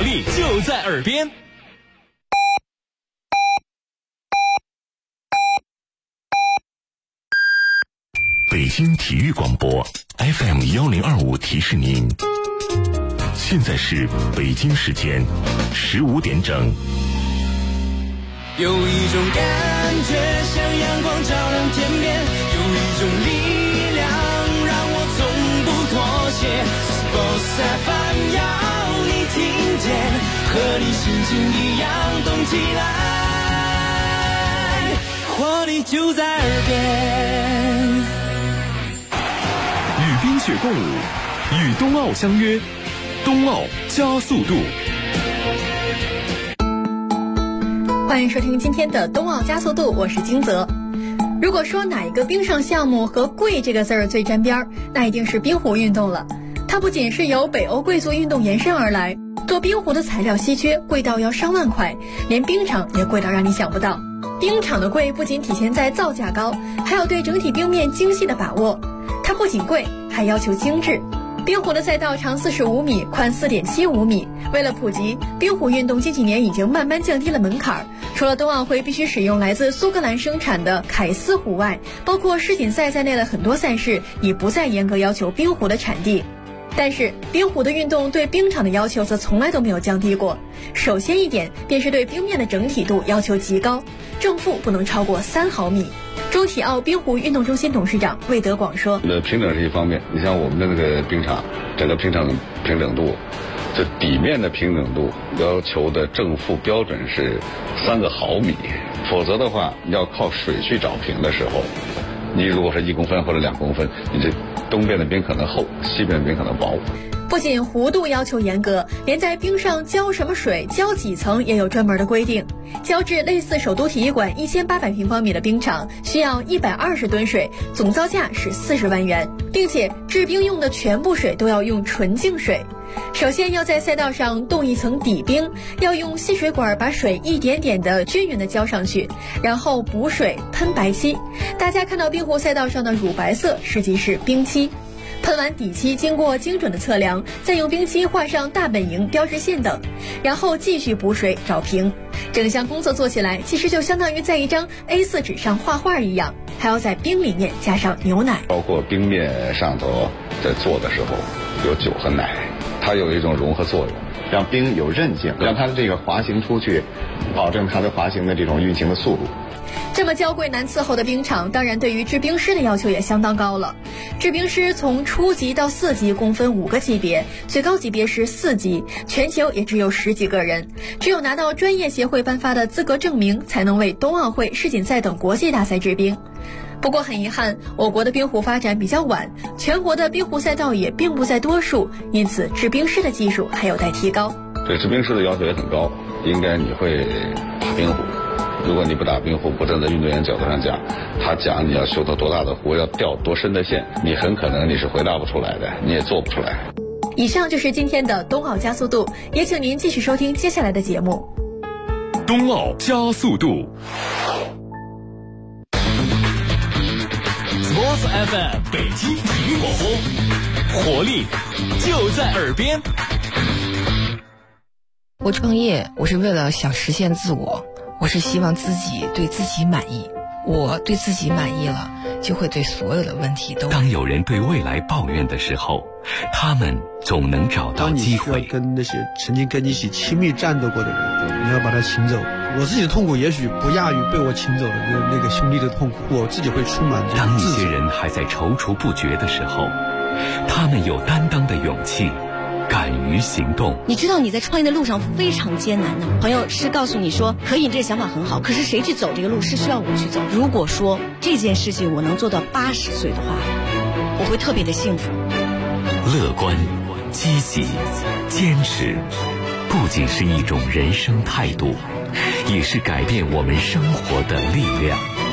力就在耳边。 北京体育广播 FM1025提示您，现在是北京时间15点整。 有一种感觉像阳光照亮天边，有一种力量让我从不妥协。Sports FM 要你听见，和你心情一样动起来，活力就在耳边。 与冰雪共舞，与冬奥相约，冬奥加速度。 欢迎收听今天的冬奥加速度，我是金泽。如果说哪一个冰上项目和贵这个字儿最沾边儿，那一定是冰壶运动了。它不仅是由北欧贵族运动延伸而来，做冰壶的材料稀缺，贵到要上万块，连冰场也贵到让你想不到。冰场的贵不仅体现在造价高，还有对整体冰面精细的把握。它不仅贵，还要求精致。冰壶的赛道长45米，宽4.75米。为了普及，冰壶运动近几年已经慢慢降低了门槛。除了冬奥会必须使用来自苏格兰生产的凯斯壶外，包括世锦赛在内的很多赛事已不再严格要求冰壶的产地。但是冰壶的运动对冰场的要求则从来都没有降低过。首先一点便是对冰面的整体度要求极高，正负不能超过3毫米。中体奥冰壶运动中心董事长魏德广说： 平整是一方面，你像我们的那个冰场，整个平整度，这底面的平整度要求的正负标准是3个毫米，否则的话要靠水去找平的时候，你如果是1公分或者2公分，你这东边的冰可能厚，西边的冰可能薄。 不仅弧度要求严格，连在冰上浇什么水、浇几层也有专门的规定。浇制类似首都体育馆1800平方米的冰场，需要120吨水，总造价是40万元，并且制冰用的全部水都要用纯净水。首先要在赛道上冻一层底冰，要用吸水管把水一点点的均匀的浇上去，然后补水喷白漆。大家看到冰壶赛道上的乳白色实际是冰漆。喷完底漆，经过精准的测量，再用冰漆画上大本营、标志线等，然后继续补水找平。整项工作做起来，其实就相当于在一张 A4 纸上画画一样，还要在冰里面加上牛奶。 包括冰面上头在做的时候有酒和奶，它有一种融合作用， 让冰有韧性，让它的这个滑行出去，保证它的滑行的这种运行的速度。 这么娇贵难伺候的冰场，当然对于制冰师的要求也相当高了。制冰师从初级到4级共分5个级别，最高级别是4级，全球也只有10几个人。只有拿到专业协会颁发的资格证明，才能为冬奥会、世锦赛等国际大赛制冰。不过很遗憾，我国的冰壶发展比较晚，全国的冰壶赛道也并不在多数，因此制冰师的技术还有待提高。 对制冰师的要求也很高，应该你会打冰壶。如果你不打冰壶，不站在运动员角度上讲，他讲你要修到多大的壶，要掉多深的线，你很可能你是回答不出来的，你也做不出来。 以上就是今天的冬奥加速度，也请您继续收听接下来的节目。 冬奥加速度。 Sports FM 北京体育广播，活力就在耳边。 我创业，我是为了想实现自我，我是希望自己对自己满意。我对自己满意了，就会对所有的问题都。 当有人对未来抱怨的时候，他们总能找到机会。 当你需要跟那些曾经跟你一起亲密战斗过的人，你要把他请走。我自己的痛苦也许不亚于被我请走的那个兄弟的痛苦，我自己会充满这种当一自责。 些人还在踌躇不决的时候，他们有担当的勇气，敢于行动。 你知道你在创业的路上非常艰难的，朋友是告诉你说可以，这个想法很好，可是谁去走这个路是需要我去走。如果说这件事情我能做到80岁的话，我会特别的幸福。 乐观、积极、坚持，不仅是一种人生态度，也是改变我们生活的力量。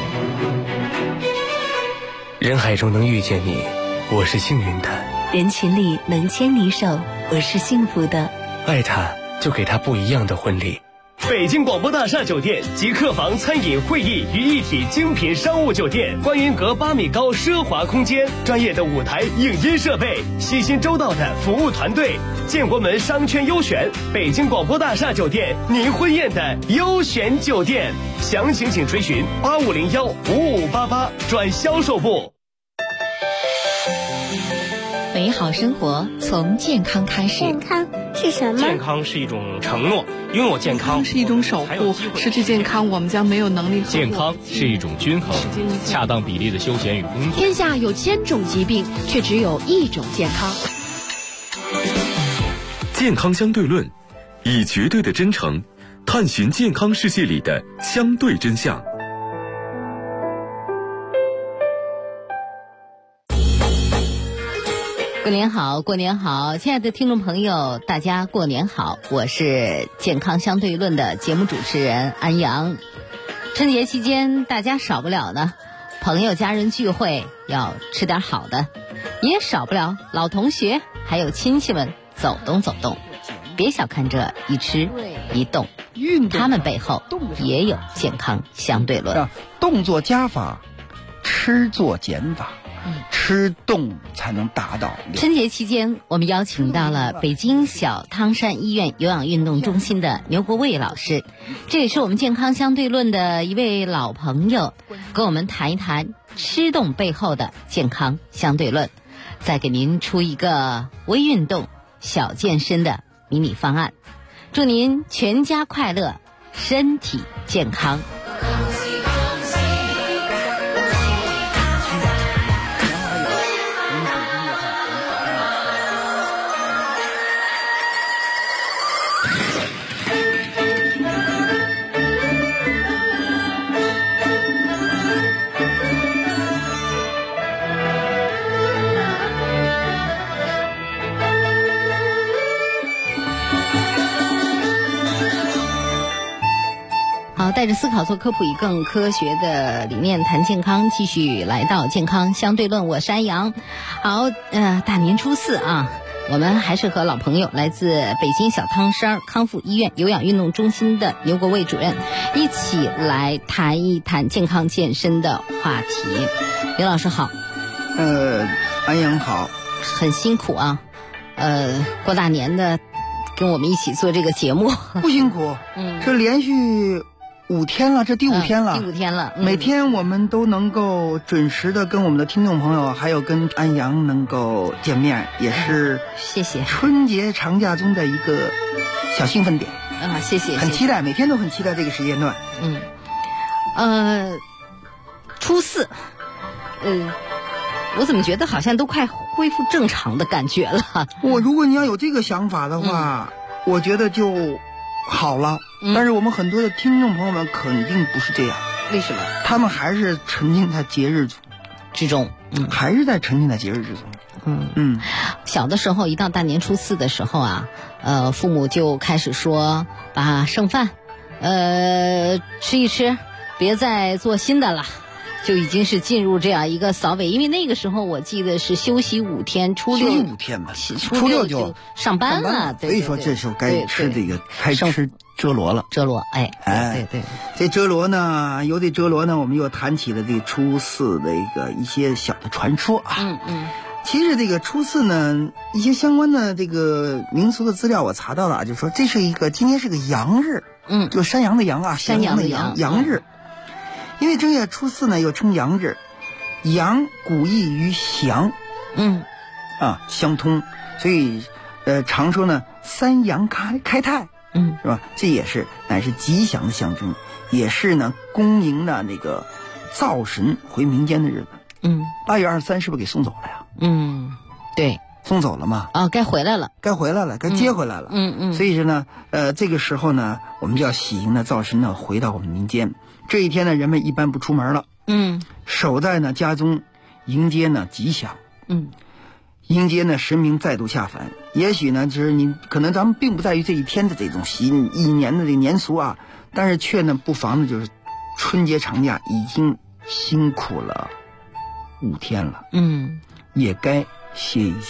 人海中能遇见你，我是幸运的； 人群里能牵你手，我是幸福的。 爱他，就给他不一样的婚礼。 北京广播大厦酒店集客房、餐饮、会议于一体精品商务酒店，观云阁8米高奢华空间，专业的舞台影音设备，细心周到的服务团队，建国门商圈优选，北京广播大厦酒店，您婚宴的优选酒店。详情请垂询8501-5588转销售部。 美好生活从健康开始。 健康是什么？ 健康是一种承诺，拥有健康是一种守护，失去健康我们将没有能力。 健康是一种均衡，恰当比例的休闲与工作。 天下有1000种疾病，却只有1种健康。 健康相对论，以绝对的真诚探寻健康世界里的相对真相。 过年好，过年好，亲爱的听众朋友，大家过年好，我是健康相对论的节目主持人安阳。春节期间大家少不了呢，朋友家人聚会要吃点好的，也少不了老同学还有亲戚们走动走动。别小看这一吃一动，他们背后也有健康相对论。 动作加法，吃做减法。吃动才能达到。 春节期间，我们邀请到了北京小汤山医院有氧运动中心的牛国卫老师，这也是我们健康相对论的一位老朋友，跟我们谈一谈吃动背后的健康相对论，再给您出一个微运动、小健身的迷你方案，祝您全家快乐，身体健康。带着思考做科普，以更科学的理念谈健康，继续来到健康相对论，我是安阳。好，大年初4啊，我们还是和老朋友来自北京小汤山康复医院有氧运动中心的牛国卫主任一起来谈一谈健康健身的话题。刘老师好。 安阳好。 很辛苦啊，过大年的跟我们一起做这个节目。 不辛苦，这连续5天了，这第5天了， 第5天了。 每天我们都能够准时的跟我们的听众朋友，还有跟安阳能够见面，也是谢谢春节长假中的一个小兴奋点啊，谢谢， 很期待，每天都很期待这个时间段。 初4，我怎么觉得好像都快恢复正常的感觉了？ 如果你要有这个想法的话，我觉得就好了。但是我们很多的听众朋友们肯定不是这样。 为什么？ 他们还是沉浸在节日之中， 还是在沉浸在节日之中。 小的时候一到大年初4的时候啊，父母就开始说把剩饭吃一吃，别再做新的了。就已经是进入这样一个扫尾，因为那个时候我记得是休息5天，初6 休息5天嘛， 初6就上班了。 所以说这时候该吃这个，开吃遮罗了。 遮罗，对。 这遮罗呢，由这遮罗呢，我们又谈起了这初4的一些小的传说啊。其实这个初4呢，一些相关的这个民俗的资料我查到了，就说这是今天是个阳日，就山羊的羊啊， 山羊的羊日。因为正月初4呢，又称阳日，阳古意于祥，相通，所以常说呢3阳开泰，是吧？这也是乃是吉祥的象征，也是呢恭迎的那个灶神回民间的日子。8月23是不是给送走了呀？ 对， 送走了嘛？ 该回来了， 该接回来了。所以说呢，这个时候呢，我们就要喜迎的灶神呢回到我们民间。这一天呢，人们一般不出门了，守在呢家中，迎接呢吉祥，迎接呢神明再度下凡。也许呢，就是你可能咱们并不在于这一天的这种一年的这个年俗啊，但是却呢不妨呢就是春节长假已经辛苦了5天了，也该歇一歇。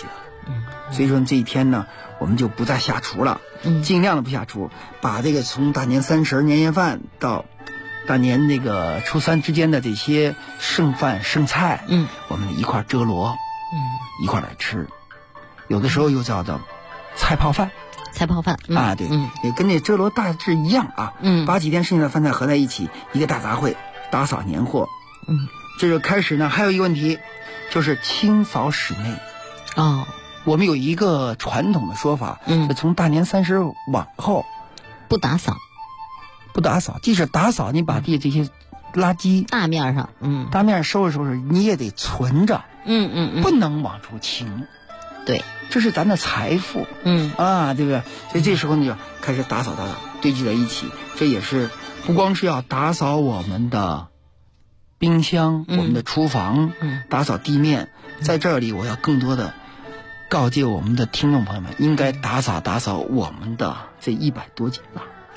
所以说这一天呢，我们就不再下厨了，尽量的不下厨，把这个从大年30年夜饭到大年那个初3之间的这些剩饭剩菜，我们一块遮罗，一块来吃，有的时候又叫做菜泡饭。啊，对，也跟那遮罗大致一样啊，把几天剩下的饭菜合在一起，一个大杂烩，打扫年货。这就开始呢，还有一个问题，就是清扫室内。我们有一个传统的说法，从大年30往后不打扫， 即使打扫，你把地这些垃圾大面上， 大面收拾收拾，你也得存着，不能往出清。 对， 这是咱的财富，对不对？所以这时候你就开始打扫，堆积在一起。这也是不光是要打扫我们的冰箱、我们的厨房，打扫地面。在这里，我要更多的告诫我们的听众朋友们，应该打扫我们的这100多斤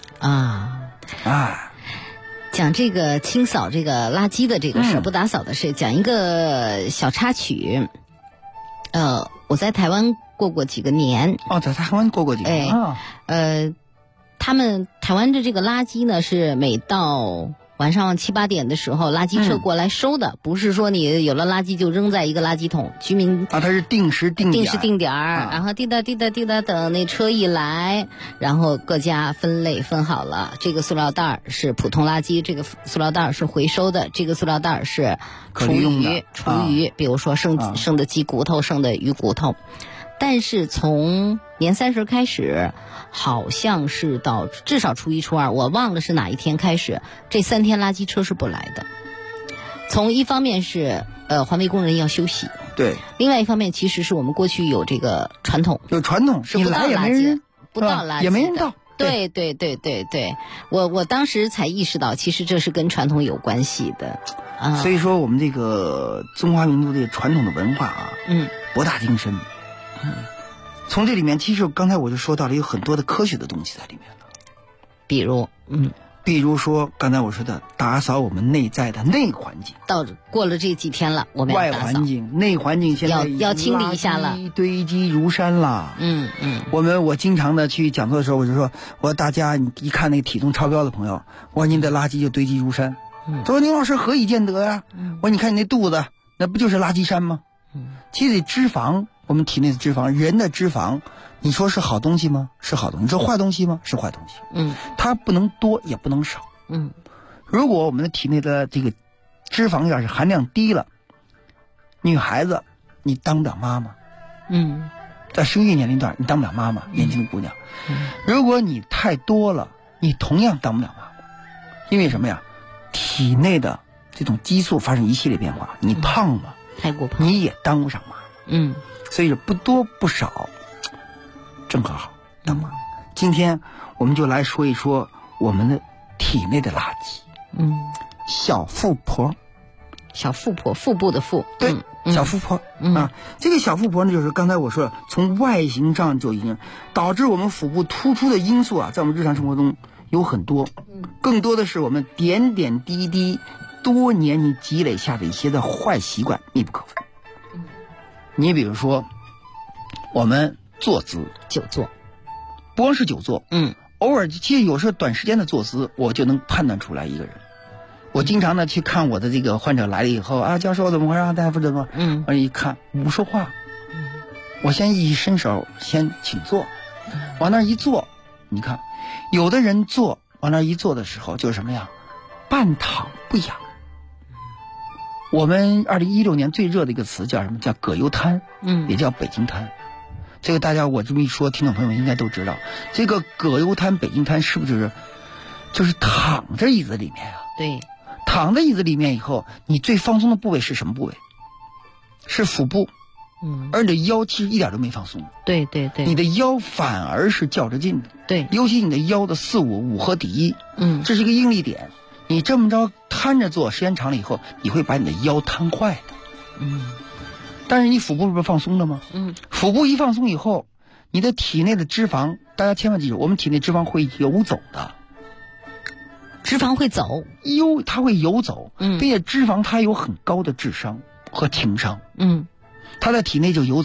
了。 讲这个清扫这个垃圾的这个事，不打扫的事，讲一个小插曲。我在台湾过过几个年。 在台湾过过几个年。 他们台湾的这个垃圾呢，是每到晚上7、8点的时候，垃圾车过来收的，不是说你有了垃圾就扔在一个垃圾桶。居民它是定时定点，然后滴答等那车一来，然后各家分类分好了，这个塑料袋是普通垃圾，这个塑料袋是回收的，这个塑料袋是厨余，比如说剩的鸡骨头，剩的鱼骨头。但是从年30开始，好像是到至少初1、初2，我忘了是哪一天开始，这3天垃圾车是不来的。从一方面是环卫工人要休息， 对； 另外一方面，其实是我们过去有这个传统， 是不倒垃圾， 不倒垃圾也没人倒。 对，我当时才意识到，其实这是跟传统有关系的。 所以说，我们这个中华民族的传统的文化博大精深。从这里面，其实刚才我就说到了有很多的科学的东西在里面了，比如说刚才我说的打扫我们内在的内环境。 过了这几天了，我们要打扫外环境、内环境现在要清理一下了， 堆积如山了。我经常的去讲座的时候，我就说，大家你一看那个体重超标的朋友，我说您的垃圾就堆积如山。他说宁老师何以见得呀？我说你看你那肚子，那不就是垃圾山吗？其实脂肪。我们体内的脂肪，人的脂肪，你说是好东西吗？是好东西。你说坏东西吗？是坏东西。它不能多，也不能少。如果我们的体内的这个脂肪要是含量低了，女孩子你当不了妈妈。在生育年龄段你当不了妈妈，年轻的姑娘。如果你太多了，你同样当不了妈妈。因为什么呀？体内的这种激素发生一系列变化，你胖了， 太过胖， 你也当不上妈妈。所以是不多不少，正好当妈妈。今天我们就来说一说我们的体内的垃圾。小富婆， 腹部的腹。 对，小富婆这个小富婆呢，就是刚才我说了，从外形上就已经导致我们腹部突出的因素在我们日常生活中有很多，更多的是我们点点滴滴多年积累下的一些的坏习惯，密不可分。你比如说，我们坐姿， 久坐， 不光是久坐，偶尔其实有时候短时间的坐姿，我就能判断出来一个人。我经常呢去看我的这个患者来了以后教授怎么回事？大夫怎么？我一看不说话，我先一伸手先请坐，往那一坐，你看，有的人坐往那一坐的时候就是什么呀？半躺不仰。我们2016年最热的一个词叫什么？叫葛优瘫，也叫北京瘫。这个大家我这么一说，听众朋友们应该都知道。这个葛优瘫、北京瘫是不是就是躺着椅子里面啊？ 对， 躺在椅子里面以后，你最放松的部位是什么部位？是腹部。而你的腰其实一点都没放松。 对对对， 你的腰反而是较着劲的。 对， 尤其你的腰的4、5合第一。这是一个应力点。你这么着瘫着做，时间长了以后，你会把你的腰瘫坏的。但是你腹部不是放松了吗？腹部一放松以后，你的体内的脂肪，大家千万记住，我们体内脂肪会游走的。 脂肪会走， 它会游走。并且脂肪它有很高的智商和情商。它在体内就游走。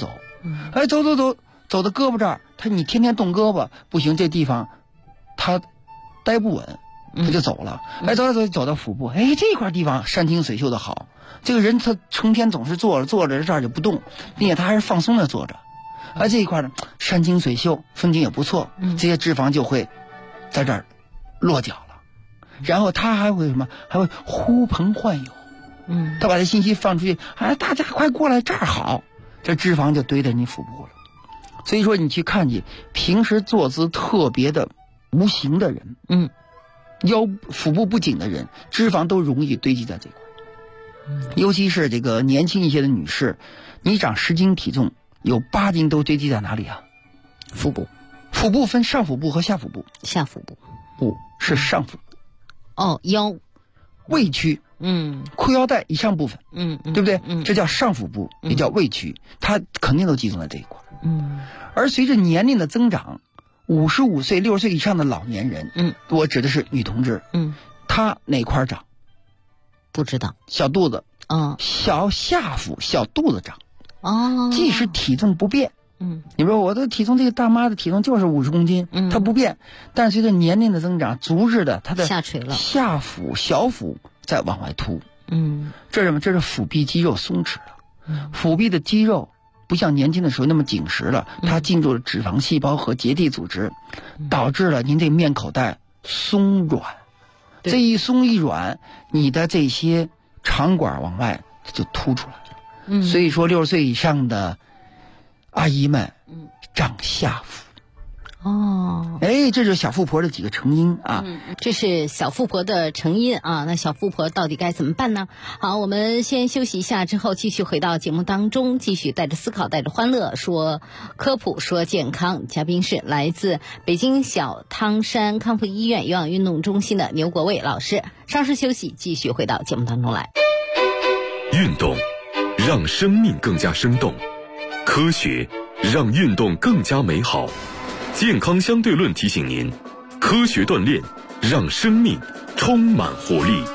哎，走到胳膊这儿，你天天动胳膊不行，这地方他待不稳，他就走了。哎，走到腹部，哎，这块地方山清水秀的好。这个人他成天总是坐着这儿就不动，并且他还是放松的坐着。而这一块呢，山清水秀，风景也不错，这些脂肪就会在这儿落脚了。然后他还会什么？还会呼朋唤友。他把这信息放出去，哎，大家快过来，这儿好，这脂肪就堆在你腹部了。所以说，你去看去，平时坐姿特别的无形的人，腹部不紧的人，脂肪都容易堆积在这块。尤其是这个年轻一些的女士，你长10斤体重，有8斤都堆积在哪里啊？ 腹部。 腹部分上腹部和下腹部。 下腹部。 不是上腹部。 哦，腰。 胃区。裤腰带以上部分。对不对？这叫上腹部，也叫胃区，它肯定都集中在这一块。而随着年龄的增长，55岁、60岁以上的老年人，我指的是女同志，她哪块长？ 不知道。 小肚子，小下腹、小肚子长。即使体重不变，你说我的体重，这个大妈的体重就是50公斤，她不变，但随着年龄的增长，逐日的她的下垂了， 下腹、小腹在往外凸。这是什么？这是腹壁肌肉松弛了。腹壁的肌肉不像年轻的时候那么紧实了，它进入了脂肪细胞和结缔组织，导致了您这面口袋松软。这一松一软，你的这些肠管往外它就凸出来了。所以说60岁以上的阿姨们，长下腹。哎，这就是小富婆的几个成因啊。 这是小富婆的成因啊。那小富婆到底该怎么办呢？好，我们先休息一下，之后继续回到节目当中，继续带着思考，带着欢乐，说科普，说健康。嘉宾是来自北京小汤山康复医院有氧运动中心的牛国卫老师。稍事休息，继续回到节目当中来。 运动让生命更加生动，科学让运动更加美好。健康相对论提醒您，科学锻炼让生命充满活力。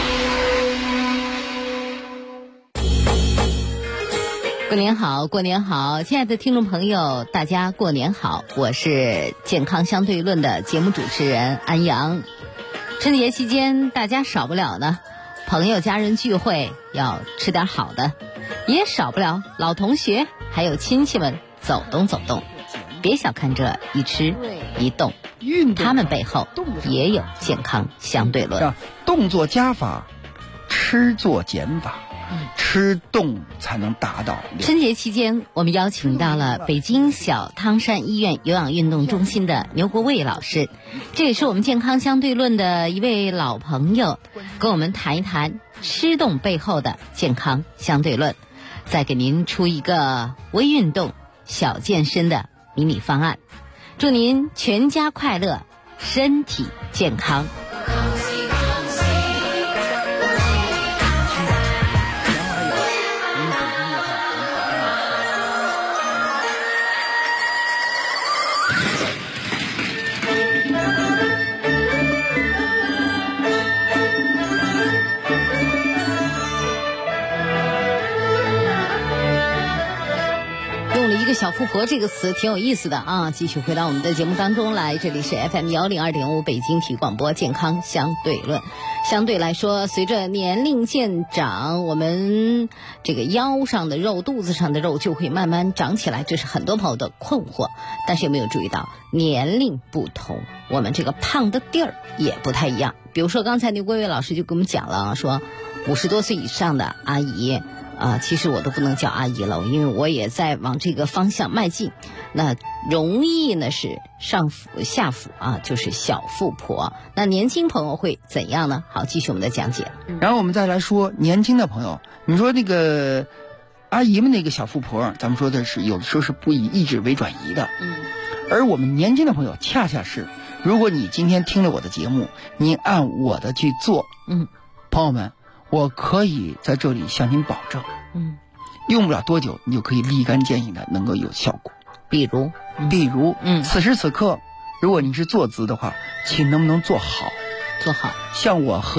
过年好，过年好，亲爱的听众朋友，大家过年好，我是健康相对论的节目主持人安阳。春节期间大家少不了呢，朋友家人聚会要吃点好的，也少不了老同学还有亲戚们走动走动。别小看这一吃一动，他们背后也有健康相对论。 动作加法，吃做减法，吃动才能达到。 春节期间，我们邀请到了北京小汤山医院有氧运动中心的牛国卫老师，这也是我们健康相对论的一位老朋友，跟我们谈一谈吃动背后的健康相对论，再给您出一个微运动、小健身的迷你方案，祝您全家快乐，身体健康。小富婆这个词挺有意思的啊！继续回到我们的节目当中来，这里是 FM102.5 北京体育广播健康相对论。相对来说，随着年龄渐长，我们这个腰上的肉、肚子上的肉就会慢慢长起来，这是很多朋友的困惑。但是有没有注意到，年龄不同，我们这个胖的地儿也不太一样。比如说刚才牛国卫老师就给我们讲了，说50多岁以上的阿姨。其实我都不能叫阿姨了，因为我也在往这个方向迈进。那容易呢是上腹下腹啊，就是小富婆。那年轻朋友会怎样呢？好，继续我们的讲解。 然后我们再来说年轻的朋友，你说那个阿姨们那个小富婆，咱们说的是有的时候是不以意志为转移的。而我们年轻的朋友恰恰是，如果你今天听了我的节目，您按我的去做，朋友们。我可以在这里向您保证，用不了多久，你就可以立竿见影的能够有效果。 比如， 此时此刻，如果你是坐姿的话，请能不能坐好？ 坐好。 像我和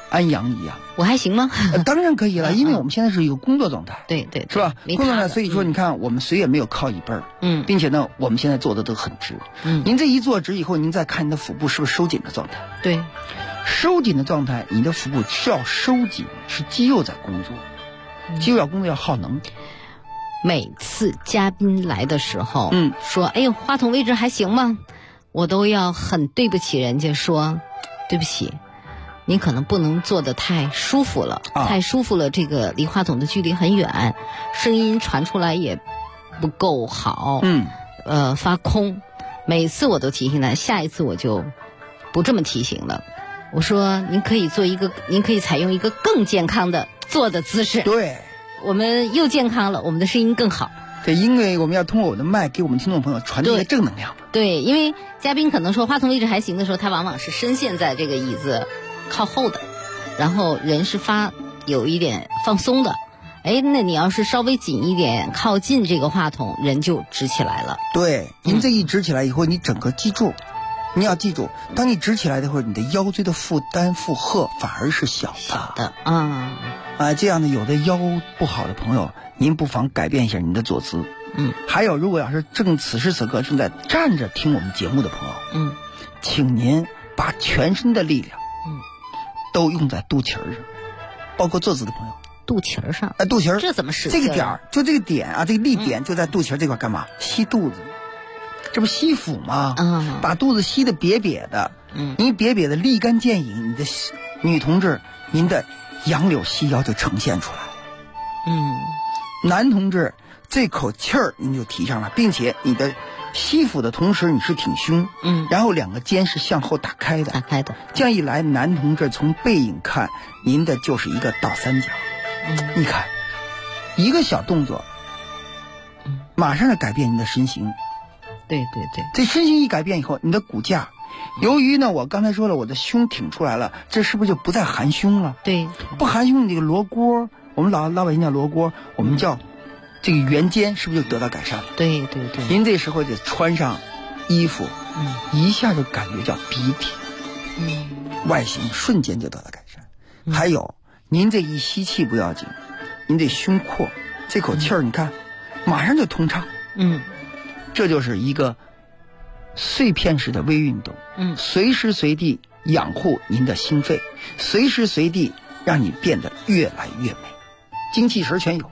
安阳一样。 我还行吗？ 当然可以了，因为我们现在是一个工作状态。 对对， 是吧？工作状态，所以说你看，我们谁也没有靠一辈儿。并且呢，我们现在做的都很直。您这一坐直以后，您再看你的腹部是不是收紧的状态？ 对， 收紧的状态，你的腹部是要收紧，是肌肉在工作，肌肉要工作要耗能。 每次嘉宾来的时候，说哎呦话筒位置还行吗？我都要很对不起人家说，对不起，您可能不能坐得太舒服了，太舒服了，这个离话筒的距离很远，声音传出来也不够好，发空。每次我都提醒他，下一次我就不这么提醒了。我说您可以采用一个更健康的坐的姿势。 对。 我们又健康了，我们的声音更好。 对，因为我们要通过我的麦给我们听众朋友传递一个正能量。 对，因为嘉宾可能说话筒位置还行的时候，他往往是深陷在这个椅子靠后的，然后人是有一点放松的。哎，那你要是稍微紧一点，靠近这个话筒，人就直起来了。 对，您这一直起来以后，你整个记住，你要记住，当你直起来的时候，你的腰椎的负荷反而是小的。这样的有的腰不好的朋友，您不妨改变一下您的坐姿。还有，如果要是此时此刻正在站着听我们节目的朋友，请您把全身的力量，都用在肚脐上，包括坐姿的朋友， 肚脐上， 肚脐这怎么使？ 这个点儿，就这个点啊，这个力点就在肚脐这块，干嘛？吸肚子，这不吸腹吗？把肚子吸得瘪瘪的，你瘪瘪的立竿见影，你的女同志，您的杨柳细腰就呈现出来了。男同志这口气儿你就提上了，并且你的吸腹的同时你是挺胸，然后两个肩是向后打开的，这样一来，男同志从背影看，您的就是一个倒三角。你看，一个小动作，马上就改变您的身形。 对对对， 这身形一改变以后，你的骨架，由于呢，我刚才说了，我的胸挺出来了，这是不是就不再含胸了？ 对， 不含胸，你这个罗锅，我们老百姓叫罗锅，我们叫这个圆肩，是不是就得到改善了？ 对对对， 您这时候就穿上衣服，一下就感觉叫笔挺，外形瞬间就得到改善。还有，您这一吸气不要紧，您这胸廓这口气儿，你看，马上就通畅。这就是一个碎片式的微运动，随时随地养护您的心肺，随时随地让你变得越来越美，精气神全有。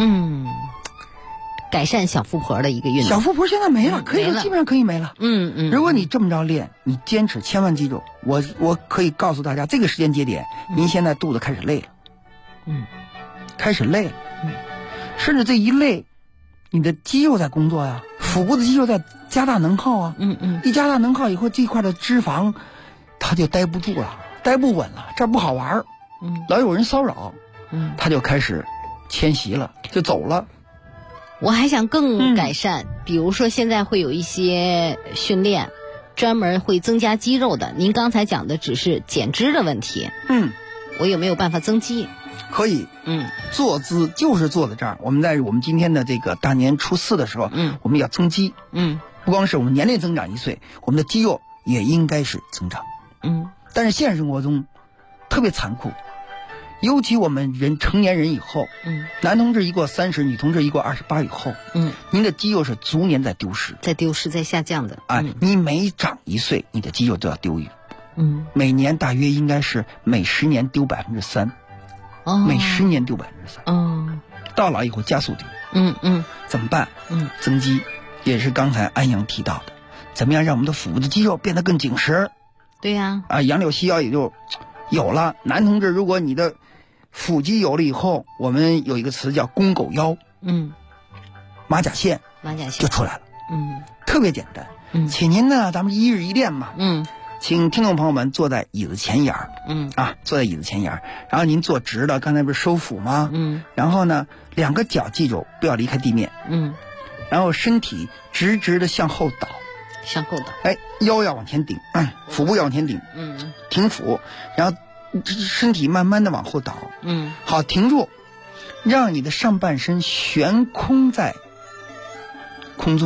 改善小富婆的一个运动。 小富婆现在没了，可以说基本上可以没了。如果你这么着练，你坚持，千万记住，我可以告诉大家，这个时间节点，您现在肚子开始累了，开始累了，甚至这一累，你的肌肉在工作呀，腹部的肌肉在加大能耗啊，一加大能耗以后，这块的脂肪它就待不住了，待不稳了，这儿不好玩儿，老有人骚扰，他就开始迁徙了，就走了。 我还想更改善，比如说现在会有一些训练，专门会增加肌肉的。您刚才讲的只是减脂的问题，我有没有办法增肌？ 可以，坐姿就是坐在这儿。我们今天的这个大年初4的时候，我们要增肌，不光是我们年龄增长1岁，我们的肌肉也应该是增长，但是现实生活中特别残酷，尤其我们成年人以后，男同志一过30，女同志一过28以后，您的肌肉是逐年在丢失， 在下降的。 你每长1岁，你的肌肉都要丢每年大约应该是每10年丢3%，每10年丢3%，到老以后加速丢，怎么办？增肌，也是刚才安阳提到的，怎么样让我们的腹部的肌肉变得更紧实？ 对呀， 杨柳细腰也就有了。男同志，如果你的腹肌有了以后，我们有一个词叫公狗腰，马甲线就出来了，特别简单。请您呢，咱们一日一练嘛，请听众朋友们坐在椅子前沿，坐在椅子前沿，然后您坐直了，刚才不是收腹吗？然后呢，两个脚记住不要离开地面，然后身体直直的向后倒，腰要往前顶，腹部要往前顶，挺腹，然后身体慢慢的往后倒，好，停住，让你的上半身悬空在空中，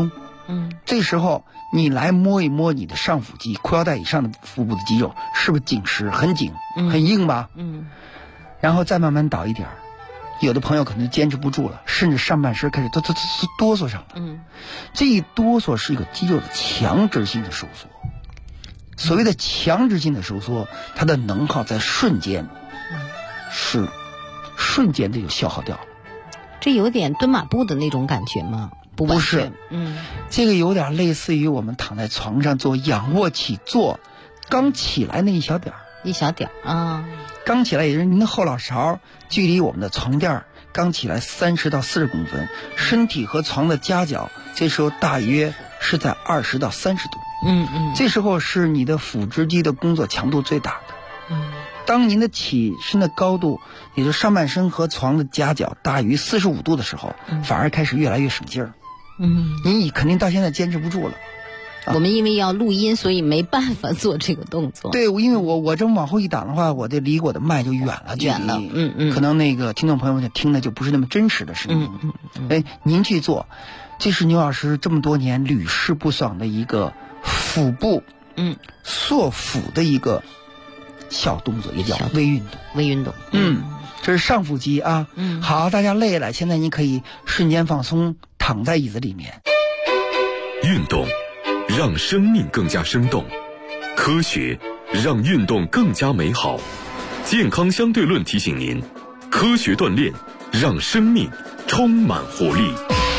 这时候你来摸一摸你的上腹肌，裤腰带以上的腹部的肌肉，是不是紧实？很紧，很硬吧？然后再慢慢倒一点，有的朋友可能坚持不住了，甚至上半身开始哆嗦上了。这一哆嗦是一个肌肉的强制性的收缩。所谓的强制性的收缩，它的能耗在瞬间，是瞬间的就消耗掉了。 这有点蹲马步的那种感觉吗？不是， 这个有点类似于我们躺在床上做仰卧起坐，刚起来那一小点啊， 刚起来也就是您的后脑勺距离我们的床垫刚起来30到40公分，身体和床的夹角这时候大约是在20到30度。这时候是你的腹直肌的工作强度最大的。当您的起身的高度，也就是上半身和床的夹角大于45度的时候，反而开始越来越省劲儿。你肯定到现在坚持不住了。 我们因为要录音，所以没办法做这个动作。 对，因为我这么往后一挡的话，我的离我的麦就远了，可能那个听众朋友们听的就不是那么真实的声音。您去做，这是牛老师这么多年屡试不爽的一个腹部缩腹的一个小动作，也叫微运动。这是上腹肌啊。好，大家累了，现在你可以瞬间放松，躺在椅子里面。 运动让生命更加生动，科学让运动更加美好。健康相对论提醒您，科学锻炼让生命充满活力。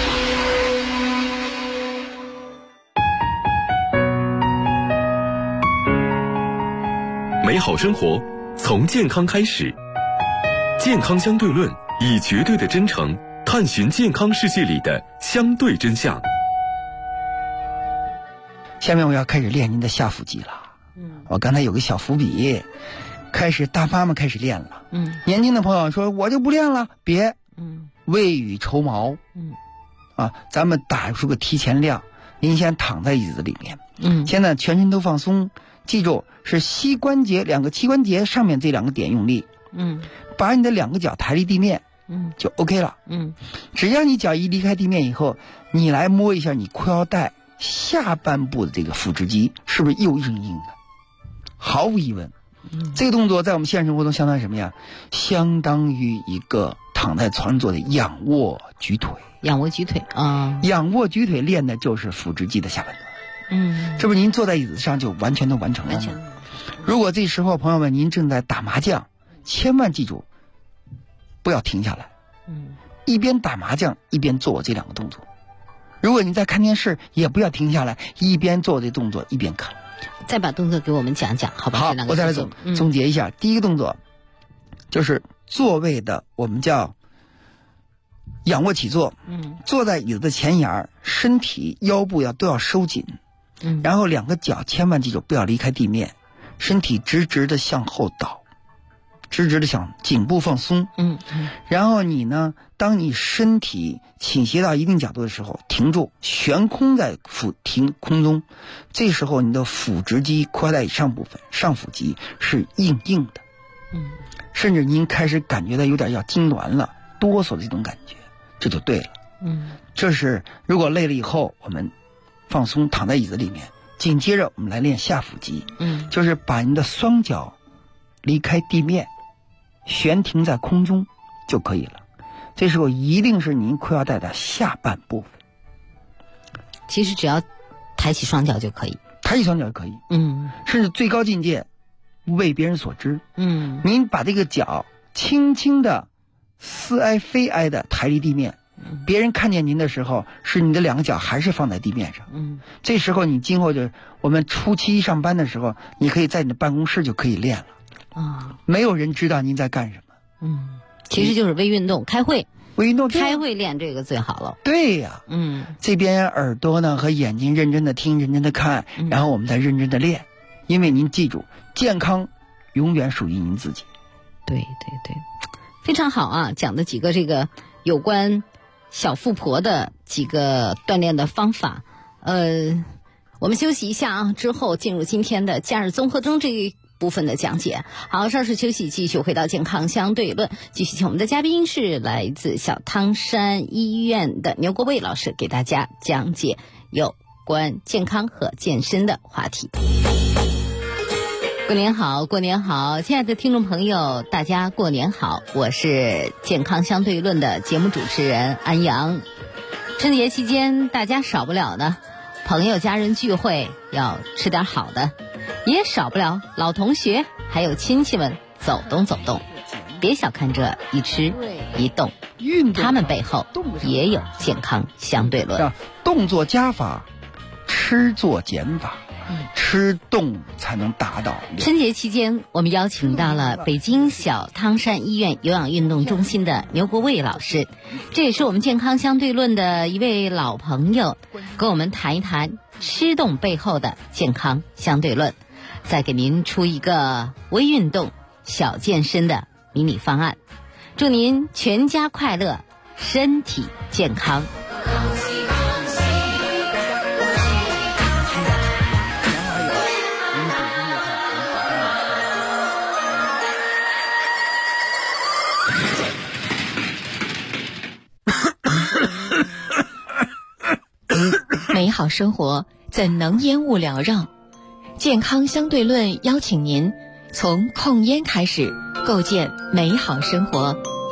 美好生活从健康开始，健康相对论以绝对的真诚探寻健康世界里的相对真相。 下面我要开始练您的下腹肌了。我刚才有个小伏笔，大妈们开始练了。年轻的朋友说我就不练了，别，未雨绸缪。咱们打出个提前量，您先躺在椅子里面。现在全身都放松，记住是膝关节2个膝关节上面这2个点用力。把你的2个脚抬离地面，就 OK 了。只要你脚一离开地面以后，你来摸一下你裤腰带下半部的这个腹直肌，是不是又硬硬的？毫无疑问，这个动作在我们现实生活中相当于什么呀？相当于一个躺在床上做的仰卧举腿。 仰卧举腿啊， 仰卧举腿练的就是腹直肌的下半段。这不您坐在椅子上就完全都完成了吗？如果这时候朋友们您正在打麻将，千万记住不要停下来。一边打麻将一边做我这2个动作。如果你在看电视，也不要停下来，一边做这动作一边看。 再把动作给我们讲讲，好吧？ 好，我再来总结一下。第一个动作就是座位的，我们叫仰卧起坐。坐在椅子的前沿，身体腰部都要收紧。然后2个脚千万记住不要离开地面，身体直直的向后倒，直直的向颈部放松。然后你呢，当你身体倾斜到一定角度的时候，停住，悬空在空中。这时候你的腹直肌、裤腰带以上部分、上腹肌是硬硬的。甚至您开始感觉到有点要痉挛了，哆嗦的这种感觉，这就对了。这是如果累了以后，我们放松躺在椅子里面。紧接着我们来练下腹肌。就是把您的双脚离开地面，悬停在空中就可以了。这时候一定是您裤腰带的下半部分。 其实只要抬起双脚就可以， 抬起双脚就可以。甚至最高境界为别人所知。您把这个脚轻轻的似挨非挨的抬离地面，别人看见您的时候，是你的2个脚还是放在地面上。这时候你今后我们初期上班的时候，你可以在你的办公室就可以练了。没有人知道您在干什么。 其实就是微运动，开会开会练这个最好了。 对呀。这边耳朵呢和眼睛认真的听，认真的看，然后我们再认真的练。因为您记住，健康永远属于您自己。 对，非常好啊，讲的几个这个有关小富婆的几个锻炼的方法。我们休息一下啊，之后进入今天的假日综合征这部分的讲解。好，稍事休息，继续回到健康相对论，继续请我们的嘉宾是来自小汤山医院的牛国卫老师，给大家讲解有关健康和健身的话题。过年好，过年好，亲爱的听众朋友，大家过年好，我是健康相对论的节目主持人安阳。春节期间大家少不了呢，朋友家人聚会要吃点好的，也少不了老同学还有亲戚们走动走动。别小看这一吃一动，他们背后也有健康相对论。 动作加法，吃做减法，吃动才能达到。 春节期间，我们邀请到了北京小汤山医院有氧运动中心的牛国卫老师，这也是我们健康相对论的一位老朋友，跟我们谈一谈吃动背后的健康相对论，再给您出一个微运动小健身的迷你方案，祝您全家快乐，身体健康。 美好生活怎能烟雾缭绕？健康相对论邀请您从控烟开始，构建美好生活。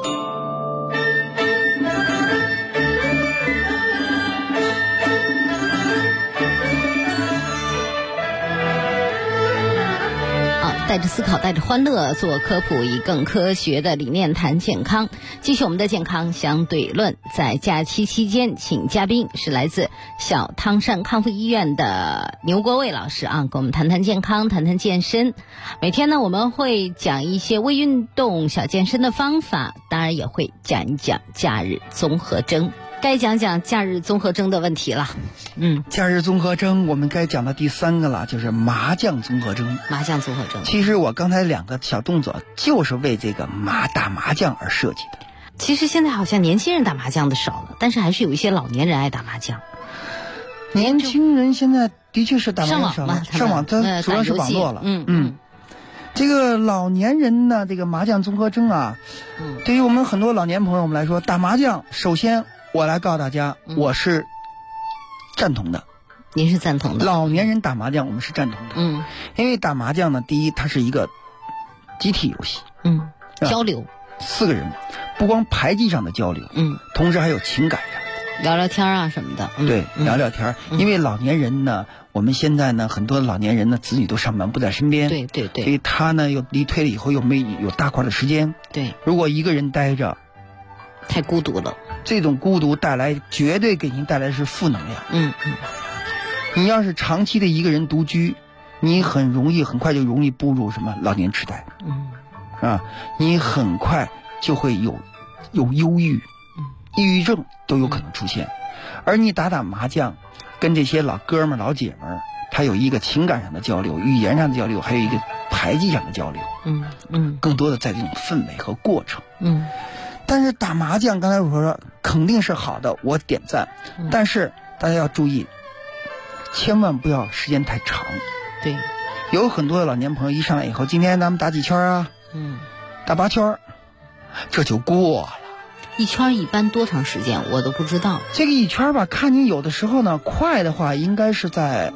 带着思考，带着欢乐，做科普，以更科学的理念谈健康。继续我们的健康相对论，在假期期间，请嘉宾是来自小汤山康复医院的牛国卫老师啊，跟我们谈谈健康，谈谈健身。每天呢，我们会讲一些微运动、小健身的方法，当然也会讲一讲假日综合征。该讲讲假日综合征的问题了。 假日综合征我们该讲的第3个了，就是麻将综合征。 麻将综合征， 其实我刚才2个小动作就是为这个打麻将而设计的。 其实现在好像年轻人打麻将的少了，但是还是有一些老年人爱打麻将。 年轻人现在的确是打麻将少了，上网它主要是网络了。这个老年人呢，这个麻将综合征啊，对于我们很多老年朋友们来说，打麻将，首先我来告诉大家，我是赞同的。 您是赞同的？ 老年人打麻将我们是赞同的。因为打麻将呢，第一它是一个集体游戏， 交流 ，4个人，不光牌技上的交流，同时还有情感上， 聊聊天啊什么的。 对，聊聊天。因为老年人呢，我们现在呢，很多老年人呢，子女都上班不在身边， 对， 所以他呢又离退了以后又没有大块的时间， 对， 如果一个人待着， 太孤独了。 这种孤独绝对给您带来的是负能量。你要是长期的一个人独居，你很快就容易步入什么老年痴呆，你很快就会有忧郁、抑郁症都有可能出现。而你打麻将，跟这些老哥们老姐们，他有一个情感上的交流，语言上的交流，还有一个牌技上的交流。更多的在这种氛围和过程。但是打麻将，刚才我说肯定是好的，我点赞。但是大家要注意，千万不要时间太长。 对， 有很多的老年朋友一上来以后，今天咱们打几圈啊？打8圈，这就过了。 1圈一般多长时间我都不知道。 这个1圈吧，看你有的时候呢，快的话应该是在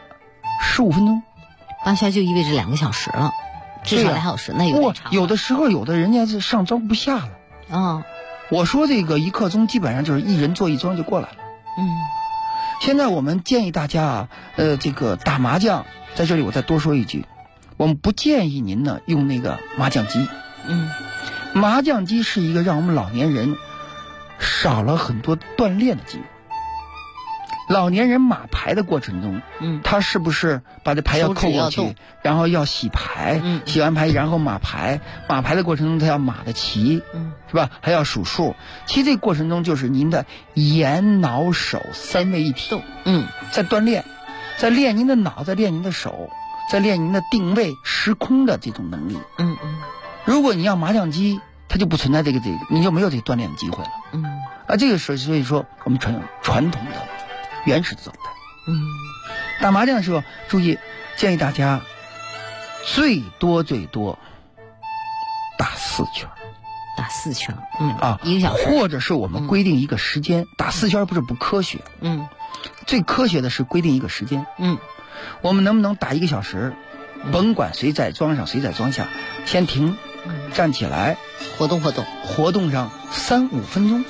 15分钟 ，8圈就意味着2个小时了，至少2小时，那有点长。 有的时候有的人家是上招不下了。我说这个1刻钟基本上就是1人做1桩就过来了。现在我们建议大家啊，这个打麻将，在这里我再多说一句，我们不建议您呢用那个麻将机。麻将机是一个让我们老年人少了很多锻炼的机会。老年人码牌的过程中，他是不是把这牌要扣过去，然后要洗牌，洗完牌然后码牌，码牌的过程中他要码的齐，是吧？还要数数。其实这个过程中就是您的眼脑手3位一体，在锻炼，在练您的脑，在练您的手，在练您的定位时空的这种能力。如果你要麻将机，它就不存在这个，你就没有这个锻炼的机会了。这个是所以说我们传统的原始的状态。打麻将的时候注意，建议大家最多打4圈。 打4圈， 啊 ，1个小时， 或者是我们规定一个时间，打4圈不科学，最科学的是规定一个时间，我们能不能打1个小时，甭管谁在桩上谁在桩下，先停，站起来， 活动上3-5分钟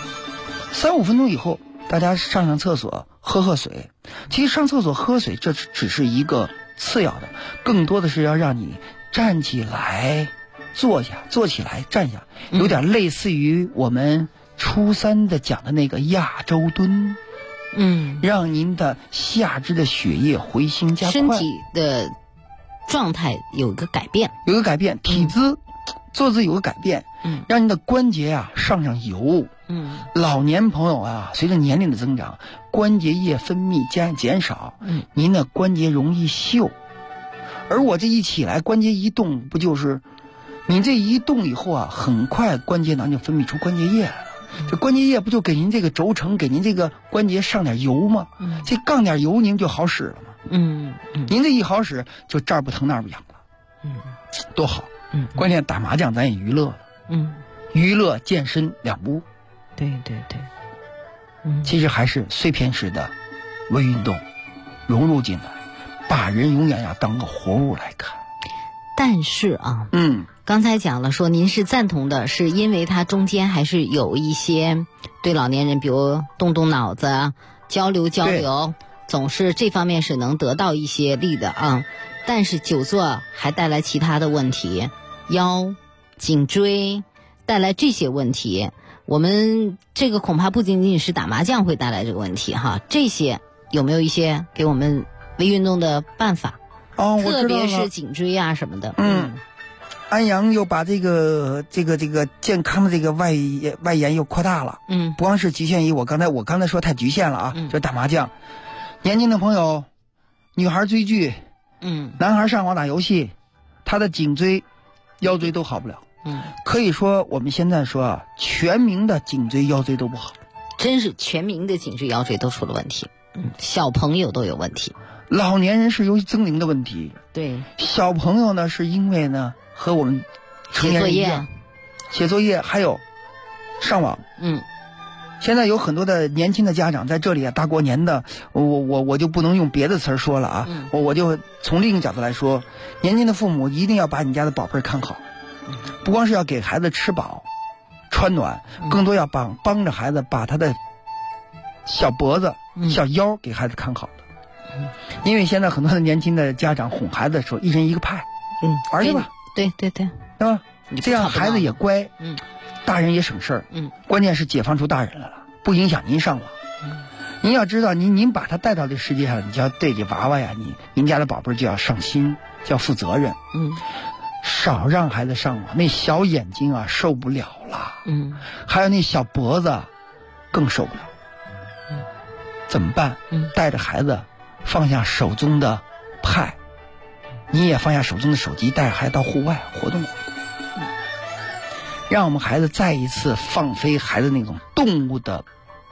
，3-5分钟以后，大家上厕所，喝水。其实上厕所喝水这只是一个次要的，更多的是要让你站起来。坐下，坐起来，站下，有点类似于我们初3的讲的那个亚洲蹲，让您的下肢的血液回心加快， 身体的状态有个改变， 体姿、坐姿有个改变，让您的关节啊上油，老年朋友啊，随着年龄的增长，关节液分泌减少，您的关节容易锈，而我这一起来，关节一动，不就是你这一动以后啊，很快关节囊就分泌出关节液来了。这关节液不就给您这个轴承，给您这个关节上点油吗？这杠点油您就好使了吗？您这一好使，就这儿不疼那儿不痒了。多好。关键打麻将咱也娱乐了。娱乐健身2不误。 对。 其实还是碎片式的微运动融入进来，把人永远要当个活物来看。 但是啊，刚才讲了说您是赞同的，是因为它中间还是有一些对老年人，比如动脑子啊，交流，总是这方面是能得到一些利的啊。但是久坐还带来其他的问题，腰、颈椎带来这些问题。我们这个恐怕不仅仅是打麻将会带来这个问题哈，这些有没有一些给我们微运动的办法？特别是颈椎啊什么的。 安阳又把这个健康的这个外延又扩大了。不光是局限于我刚才说太局限了啊，就打麻将。年轻的朋友，女孩追剧，男孩上网打游戏，他的颈椎、腰椎都好不了。可以说我们现在说啊，全民的颈椎腰椎都不好。 真是全民的颈椎腰椎都出了问题。小朋友都有问题。 老年人是由于增龄的问题， 对， 小朋友呢是因为呢和我们成年人一样，写作业还有上网。现在有很多的年轻的家长在这里啊，大过年的，我就不能用别的词儿说了啊，我就从另一个角度来说，年轻的父母一定要把你家的宝贝看好，不光是要给孩子吃饱穿暖，更多要帮着孩子把他的小脖子、小腰给孩子看好。因为现在很多的年轻的家长哄孩子的时候，一人一个派，玩去吧， 对吧？这样孩子也乖，大人也省事儿，关键是解放出大人来了，不影响您上网。您要知道，您把他带到这世界上，你就要对这娃娃呀，您家的宝贝就要上心，就要负责任。少让孩子上网，那小眼睛啊受不了了，还有那小脖子更受不了。怎么办？带着孩子。放下手中的派，你也放下手中的手机，带着孩子到户外活动活动，让我们孩子再一次放飞孩子那种动物的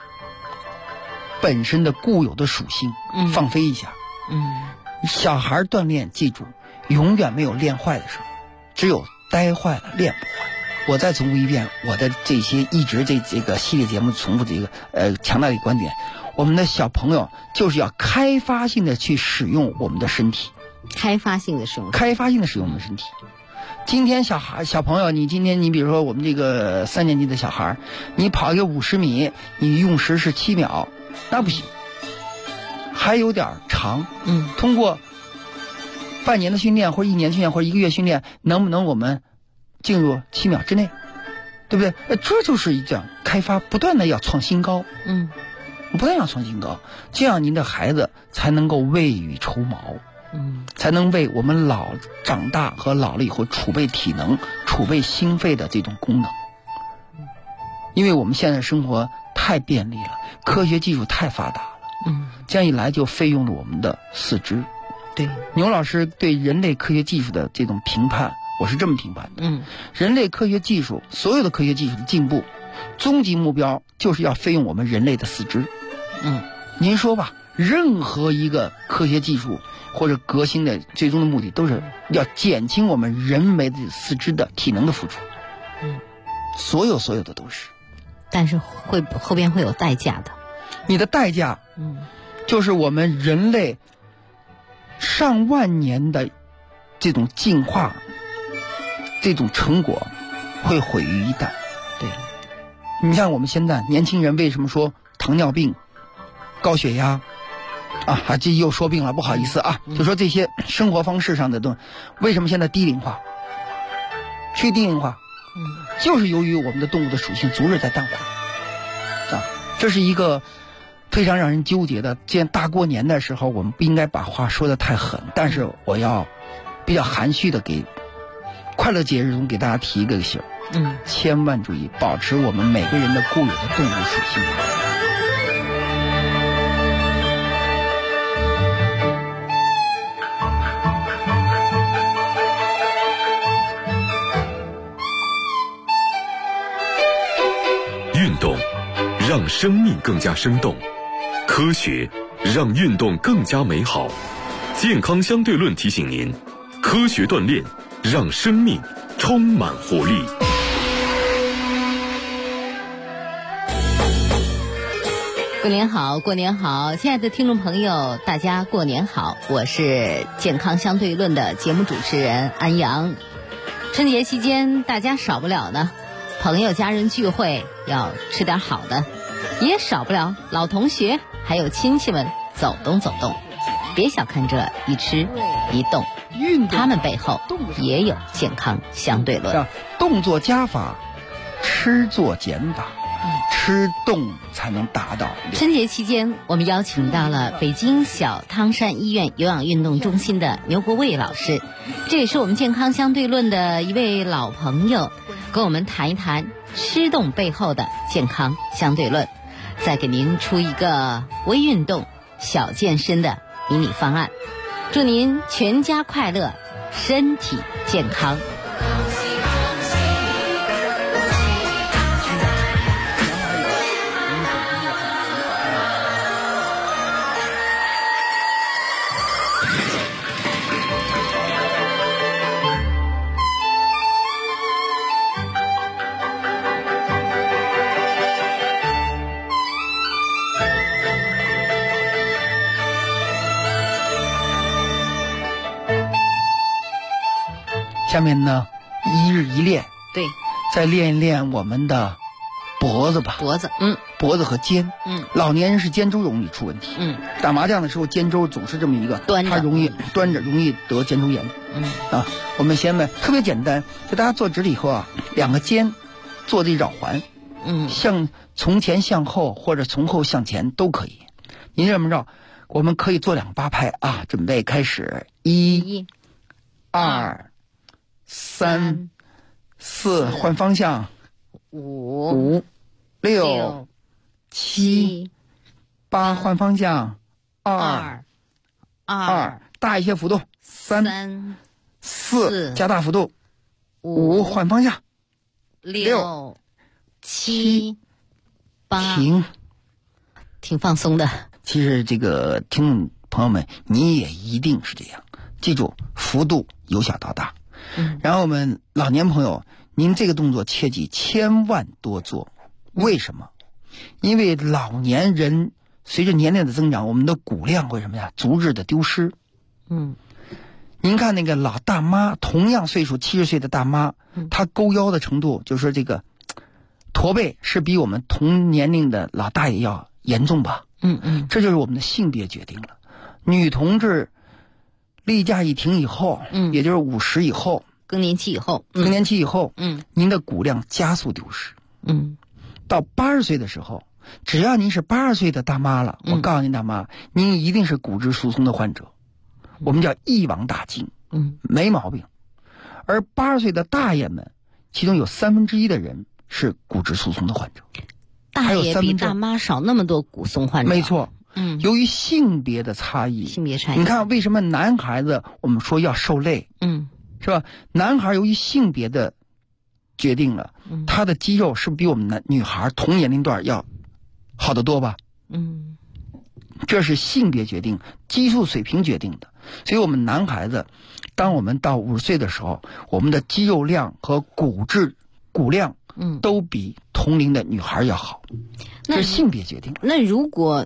本身的固有的属性，放飞一下。小孩锻炼，记住，永远没有练坏的时候，只有待坏了练不坏。我再重复一遍我的这些一直这个系列节目重复这个强调的观点。我们的小朋友就是要开发性的去使用我们的身体， 开发性的使用我们的身体。今天小朋友，你比如说我们这个3年级的小孩，你跑一个50米，你用时是7秒，那不行，还有点长。通过半年的训练，或者1年训练，或者1个月训练，能不能我们进入7秒之内，对不对？这就是这样开发，不断的要创新高。不断要创新高，这样您的孩子才能够未雨绸缪，才能为我们长大和老了以后储备体能、储备心肺的这种功能。因为我们现在生活太便利了，科学技术太发达了，这样一来就费用了我们的四肢。对，牛老师对人类科学技术的这种评判，我是这么评判的。人类科学技术，所有的科学技术的进步，终极目标就是要费用我们人类的四肢。您说吧， 任何一个科学技术或者革新的最终的目的，都是要减轻我们人为的四肢的体能的付出。所有的都是。 但是后边会有代价的。 你的代价，就是我们人类上万年的这种进化，这种成果会毁于一旦。 对， 你像我们现在年轻人为什么说糖尿病、高血压这又说病了，不好意思就说这些生活方式上的东西，为什么现在低龄化？去低龄化，就是由于我们的动物的属性逐日在淡化这是一个非常让人纠结的。既然大过年的时候，我们不应该把话说得太狠，但是我要比较含蓄的给快乐节日中给大家提一个醒，千万注意保持我们每个人的固有的动物属性。 运动让生命更加生动，科学让运动更加美好。健康相对论提醒您，科学锻炼让生命充满活力。 过年好，过年好，亲爱的听众朋友，大家过年好，我是健康相对论的节目主持人安阳。春节期间大家少不了呢，朋友家人聚会要吃点好的，也少不了老同学还有亲戚们走动走动。别小看这一吃一动，他们背后也有健康相对论。 动作加法，吃做减法，吃动才能达到。 春节期间，我们邀请到了北京小汤山医院有氧运动中心的牛国卫老师，这也是我们健康相对论的一位老朋友，跟我们谈一谈吃动背后的健康相对论，再给您出一个微运动、小健身的迷你方案，祝您全家快乐，身体健康。 下面呢，一日一练， 对， 再练一练我们的脖子吧。 脖子， 脖子和肩，老年人是肩周容易出问题，打麻将的时候肩周总是这么一个端着，他容易端着，容易得肩周炎，我们先特别简单，就大家坐直了以后两个肩做这绕环，向从前向后或者从后向前都可以。您这么绕，我们可以做2个8拍准备开始，1、2、3、4，换方向，5、6、7、8，换方向，2、大一些幅度，3、4加大幅度，5换方向，6、7、 8 停， 挺放松的。 其实这个听众朋友们，你也一定是这样，记住幅度由小到大。然后我们老年朋友，您这个动作切记千万多做。为什么？因为老年人随着年龄的增长，我们的骨量会什么呀？逐日的丢失。您看那个老大妈，同样岁数70岁的大妈，她勾腰的程度，就是说这个驼背是比我们同年龄的老大爷要严重吧？这就是我们的性别决定了。女同志例假一停以后，也就是50以后， 更年期以后， 您的骨量加速丢失。到80岁的时候，只要您是80岁的大妈了，我告诉您大妈，您一定是骨质疏松的患者，我们叫一网打尽，没毛病。而80岁的大爷们，其中有1/3的人是骨质疏松的患者， 大爷比大妈少那么多骨松患者。 没错。由于性别的差异，你看为什么男孩子我们说要受累，是吧？男孩由于性别的决定了，他的肌肉是比我们女孩同年龄段要好得多吧？ 这是性别决定、激素水平决定的。所以我们男孩子，当我们到50岁的时候，我们的肌肉量和骨量，都比同龄的女孩要好。这是性别决定。 那如果，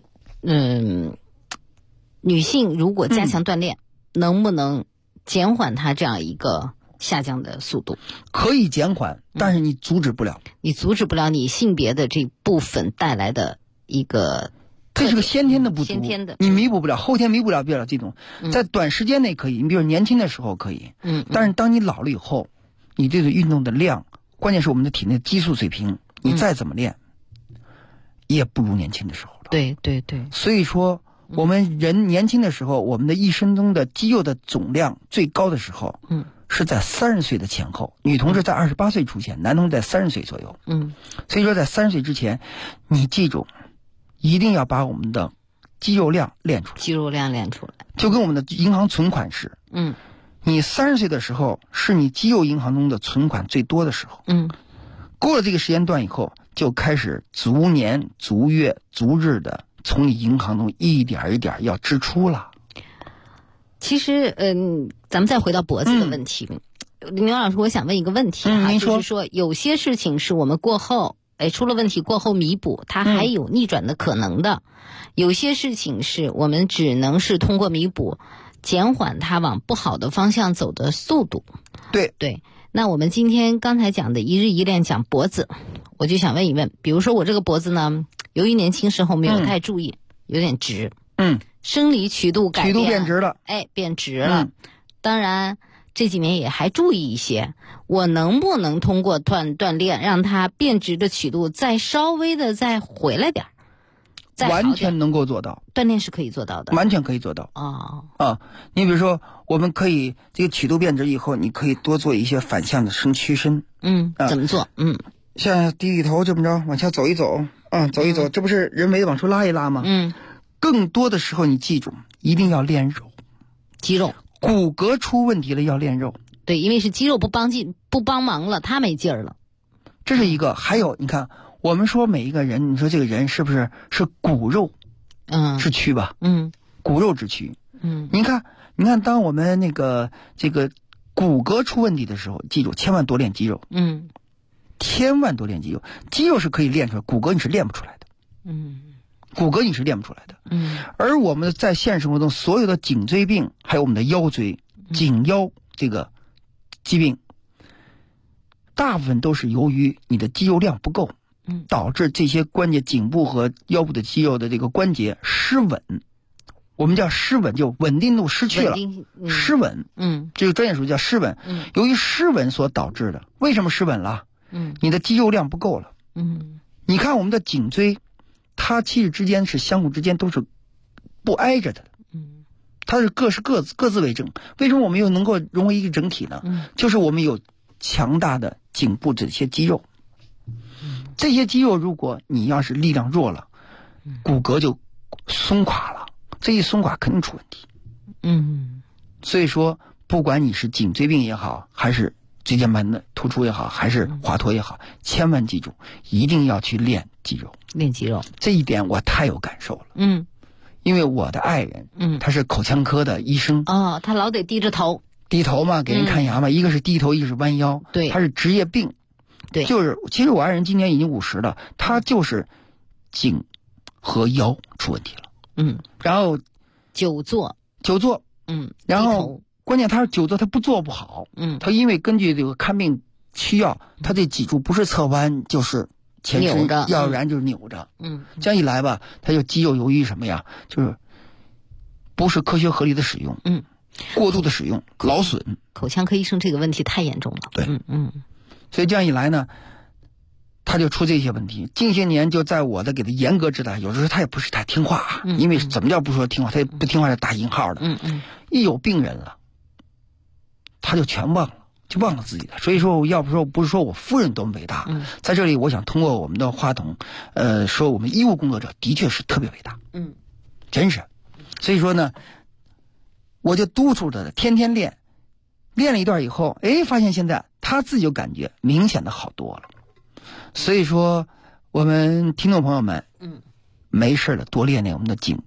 女性如果加强锻炼，能不能减缓她这样一个下降的速度？ 可以减缓，但是你阻止不了。 你阻止不了你性别的这部分带来的一个。 这是个先天的不足， 先天的， 你弥补不了，后天弥补不了这种，在短时间内可以，你比如年轻的时候可以，但是当你老了以后，你这个运动的量，关键是我们的体内激素水平，你再怎么练，也不如年轻的时候了。 对对对。 所以说，我们人年轻的时候，我们的一生中的肌肉的总量最高的时候，是在30岁的前后，女同志在28岁出现，男同志在30岁左右。所以说在30岁之前，你记住。一定要把我们的肌肉量练出来。 肌肉量练出来， 就跟我们的银行存款是。你30岁的时候是你肌肉银行中的存款最多的时候。过了这个时间段以后，就开始逐年、逐月、逐日的从你银行中一点一点要支出了。 其实，咱们再回到脖子的问题，刘老师，我想问一个问题哈，就是说有些事情是我们过后。出了问题过后弥补，它还有逆转的可能的。有些事情是我们只能是通过弥补，减缓它往不好的方向走的速度。对。那我们今天刚才讲的一日一练讲脖子，我就想问一问，比如说我这个脖子呢，由于年轻时候没有太注意，有点直。生理曲度改变， 曲度变直了。 变直了。当然。这几年也还注意一些，我能不能通过锻炼让它变直的曲度再稍微的再回来点， 完全能够做到。 锻炼是可以做到的， 完全可以做到。你比如说，我们可以这个曲度变直以后，你可以多做一些反向的屈伸。 怎么做？ 像低头这么着往下走一走，走一走，这不是人为的往出拉一拉吗？更多的时候你记住，一定要练肉， 肌肉。 骨骼出问题了要练肉。 对，因为是肌肉不帮忙了，他没劲儿了。 这是一个。还有你看，我们说每一个人，你说这个人是不是骨肉之躯吧？骨肉之躯。你看当我们这个骨骼出问题的时候，记住千万多练肌肉。千万多练肌肉，肌肉是可以练出来，骨骼你是练不出来的。骨骼你是练不出来的。而我们在现实生活中所有的颈椎病，还有我们的腰椎、颈腰这个疾病，大部分都是由于你的肌肉量不够，导致这些关节、颈部和腰部的肌肉的这个关节失稳。我们叫失稳，就稳定度失去了，失稳。这个专业术语叫失稳。由于失稳所导致的。为什么失稳了？你的肌肉量不够了。你看我们的颈椎。它其实之间是相互之间都是不挨着的，它是各自为政。为什么我们又能够融为一个整体呢？就是我们有强大的颈部这些肌肉，这些肌肉如果你要是力量弱了，骨骼就松垮了，这一松垮肯定出问题。所以说，不管你是颈椎病也好，还是椎间盘的突出也好，还是滑脱也好，千万记住，一定要去练肌肉。 练肌肉， 这一点我太有感受了。因为我的爱人，他是口腔科的医生。 他老得低着头， 低头嘛，给人看牙嘛，一个是低头，一个是弯腰。 对， 他是职业病。 对， 其实我爱人今年已经50了，他就是颈和腰出问题了。然后久坐， 然后关键他是久坐，他不做不好。他因为根据这个看病需要，他这脊柱不是侧弯就是前伸，要不然就是扭着。这样一来吧，他就肌肉由于什么呀？就是不是科学合理的使用，过度的使用，劳损。 口腔科医生这个问题太严重了。 对，所以这样一来呢，他就出这些问题。近些年就在我的给他严格指导，有时候他也不是太听话，因为怎么叫不说听话？他也不听话是打引号的。一有病人了，他就全忘了。就忘了自己了。所以说，不是说我夫人多么伟大，在这里我想通过我们的话筒，说我们医务工作者的确是特别伟大，真是。所以说呢，我就督促他天天练，练了一段以后，发现现在他自己就感觉明显的好多了。所以说，我们听众朋友们，没事的多练练我们的颈部，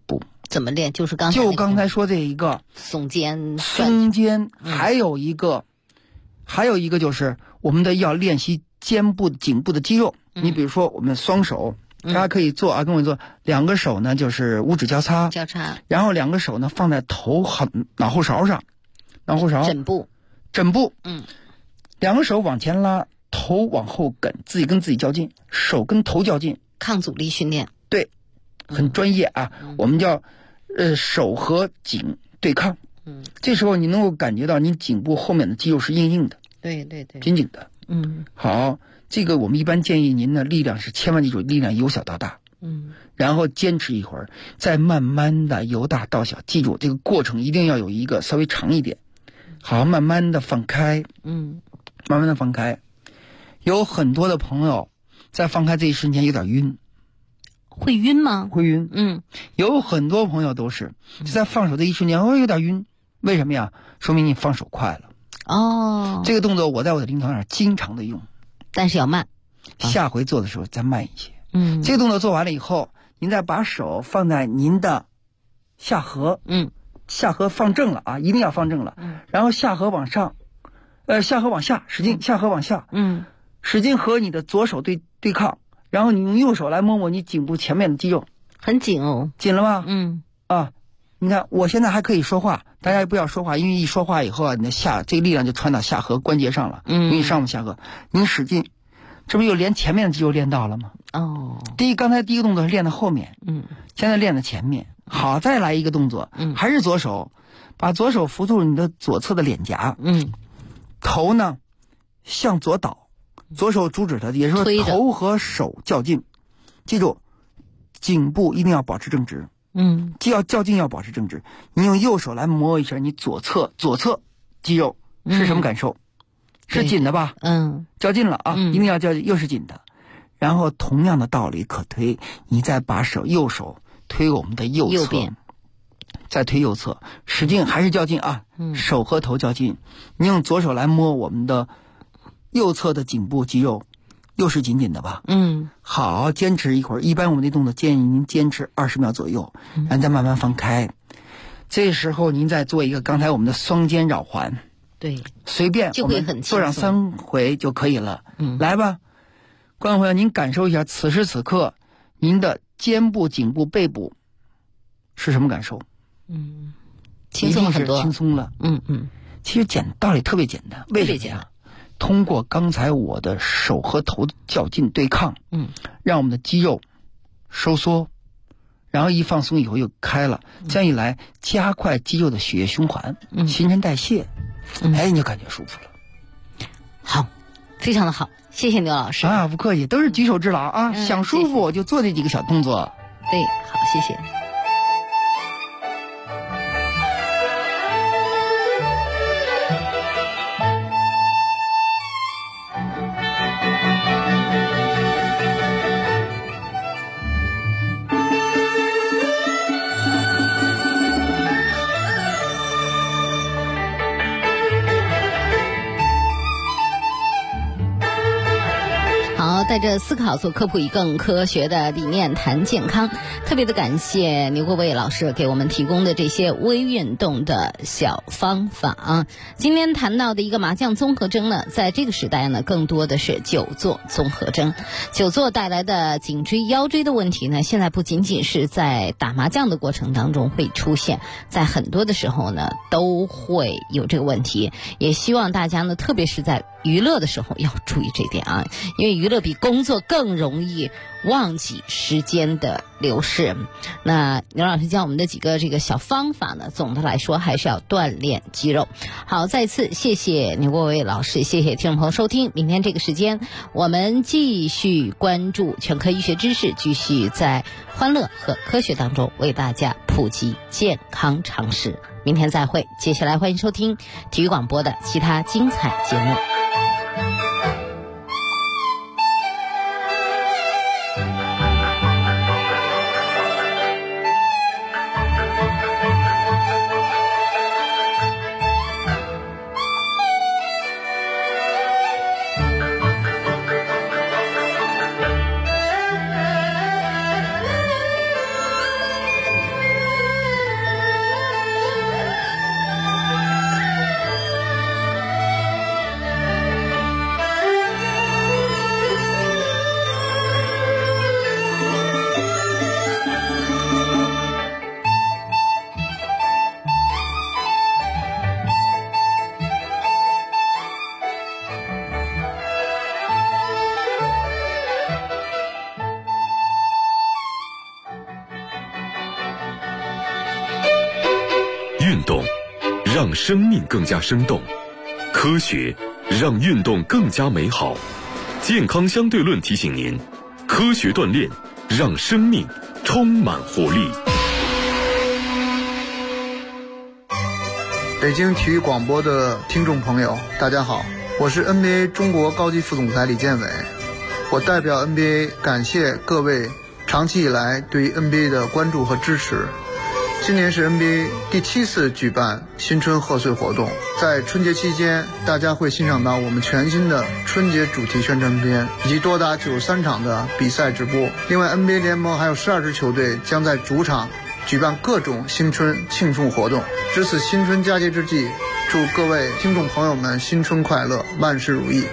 怎么练？就是刚才说这一个耸肩， 还有一个就是我们要练习肩部、颈部的肌肉。你比如说，我们双手，大家可以做啊，跟我做，两个手呢就是五指交叉，然后两个手呢放在脑后勺上，枕部，两个手往前拉，头往后梗，自己跟自己较劲，手跟头较劲， 抗阻力训练。 对，很专业啊。我们叫手和颈对抗。这时候你能够感觉到你颈部后面的肌肉是硬硬的， 对， 紧紧的。好，这个我们一般建议您的力量是千万记住，力量由小到大。然后坚持一会儿，再慢慢的由大到小，记住这个过程一定要有一个稍微长一点。好，慢慢的放开，慢慢的放开。有很多的朋友在放开这一瞬间有点晕。 会晕吗？ 会晕。有很多朋友都是在放手的一瞬间有点晕。为什么呀？说明你放手快了。这个动作我在我的临床上经常的用， 但是要慢， 下回做的时候再慢一些。这个动作做完了以后，您再把手放在您的下颌，下颌放正了啊，一定要放正了。然后下颌往上，下颌往下，使劲，下颌往下，使劲和你的左手对抗，然后你用右手来摸摸你颈部前面的肌肉， 很紧哦， 紧了吗？你看我现在还可以说话，大家不要说话，因为一说话以后啊，你的这个力量就传到下颌关节上了，因为上不下颌，您使劲，这不又连前面的肌肉练到了吗？刚才第一个动作是练到后面，现在练到前面。好，再来一个动作，还是左手，把左手扶住你的左侧的脸颊，头呢向左倒，左手主指头，也就是说头和手较劲，记住，颈部一定要保持正直。既要较劲要保持正直。你用右手来摸一下你左侧肌肉是什么感受？是紧的吧？较劲了啊，一定要较劲，又是紧的。然后同样的道理可推，你再把右手推我们的右侧，再推右侧，使劲还是较劲啊，手和头较劲。你用左手来摸我们的右侧的颈部肌肉，又是紧紧的吧？好，坚持一会儿。一般我们的动作建议您坚持20秒左右，然后再慢慢放开。这时候您再做一个刚才我们的双肩绕环， 对， 随便就会很做上3回就可以了。来吧，观众朋友，您感受一下此时此刻您的肩部、颈部、背部是什么感受？ 轻松了很多， 轻松了。其实道理特别简单，为什么呀？通过刚才我的手和头的较劲对抗，让我们的肌肉收缩，然后一放松以后又开了，这样一来加快肌肉的血液循环，新陈代谢，你就感觉舒服了。 好，非常的好，谢谢牛老师啊，不客气，都是举手之劳啊，想舒服我就做这几个小动作。 对，好，谢谢。带着思考做科普，以更科学的理念谈健康。特别的感谢牛国伟老师给我们提供的这些微运动的小方法啊。今天谈到的一个麻将综合征呢，在这个时代呢，更多的是久坐综合征。久坐带来的颈椎、腰椎的问题呢，现在不仅仅是在打麻将的过程当中会出现，在很多的时候呢，都会有这个问题。也希望大家呢，特别是在娱乐的时候要注意这点啊，因为娱乐比工作更容易忘记时间的流逝。那牛老师教我们的几个这个小方法呢，总的来说还是要锻炼肌肉。好，再次谢谢牛国伟老师，谢谢听众朋友收听。明天这个时间我们继续关注全科医学知识，继续在欢乐和科学当中为大家普及健康常识。明天再会，接下来欢迎收听体育广播的其他精彩节目。 让生命更加生动，科学让运动更加美好。健康相对论提醒您，科学锻炼让生命充满活力。 北京体育广播的听众朋友，大家好，我是 NBA 中国高级副总裁李建伟。我代表 NBA 感谢各位长期以来对 NBA 的关注和支持。今年是 NBA 第7次举办新春贺岁活动，在春节期间，大家会欣赏到我们全新的春节主题宣传片，以及多达93场的比赛直播。另外 NBA 联盟还有12支球队将在主场举办各种新春庆祝活动。值此新春佳节之际，祝各位听众朋友们新春快乐，万事如意。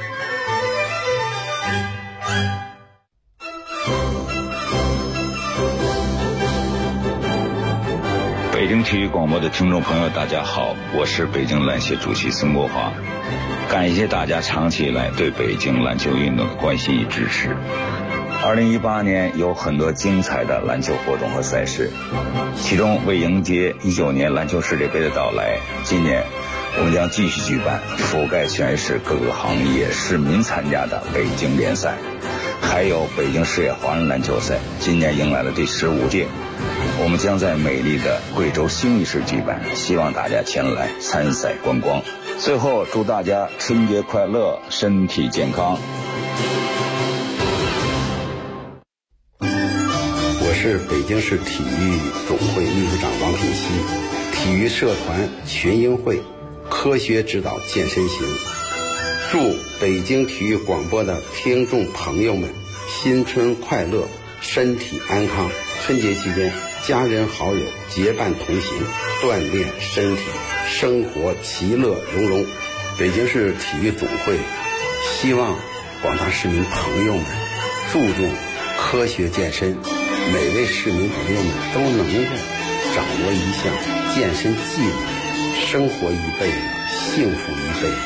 北京体育广播的听众朋友，大家好，我是北京篮协主席孙国华。感谢大家长期以来对北京篮球运动的关心与支持。2018年有很多精彩的篮球活动和赛事，其中为迎接19年篮球世界杯的到来，今年我们将继续举办覆盖全市各个行业市民参加的北京联赛，还有北京市野华人篮球赛，今年迎来了第15届。我们将在美丽的贵州兴义市举办，希望大家前来参赛观光。最后祝大家春节快乐，身体健康。 我是北京市体育总会秘书长王品熙，体育社团群英会科学指导健身行，祝北京体育广播的听众朋友们新春快乐，身体安康。春节期间，家人好友结伴同行，锻炼身体，生活其乐融融。北京市体育总会希望广大市民朋友们注重科学健身，每位市民朋友们都能够掌握一项健身技能，生活一辈子，幸福一辈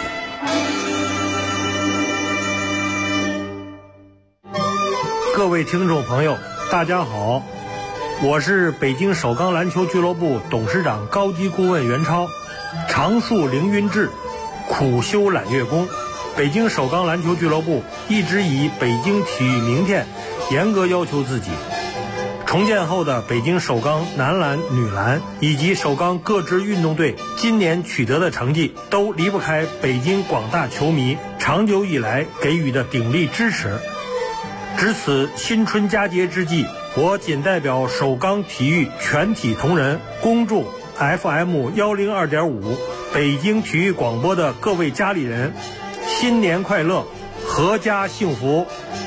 子。各位听众朋友，大家好，我是北京首钢篮球俱乐部董事长高级顾问袁超。常树凌云志，苦修揽月功。北京首钢篮球俱乐部一直以北京体育明天严格要求自己。重建后的北京首钢男篮、女篮以及首钢各支运动队今年取得的成绩，都离不开北京广大球迷长久以来给予的鼎力支持。值此新春佳节之际，我仅代表首钢体育全体同仁，恭祝 FM 102.5北京体育广播的各位家里人新年快乐，阖家幸福。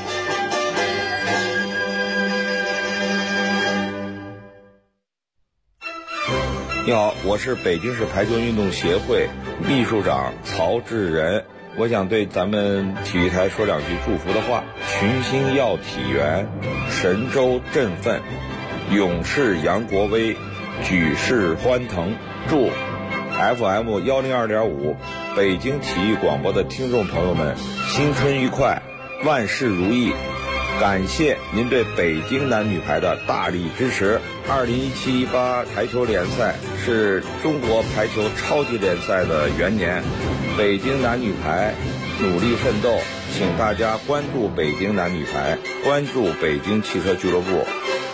你好，我是北京市排球运动协会秘书长曹志仁。我想对咱们体育台说两句祝福的话：群星耀体圆，神州振奋，勇士扬国威，举世欢腾。祝 FM 102.5北京体育广播的听众朋友们新春愉快，万事如意。感谢您对北京男女排的大力支持。2017-18排球联赛是中国排球超级联赛的元年，北京男女排努力奋斗，请大家关注北京男女排，关注北京汽车俱乐部。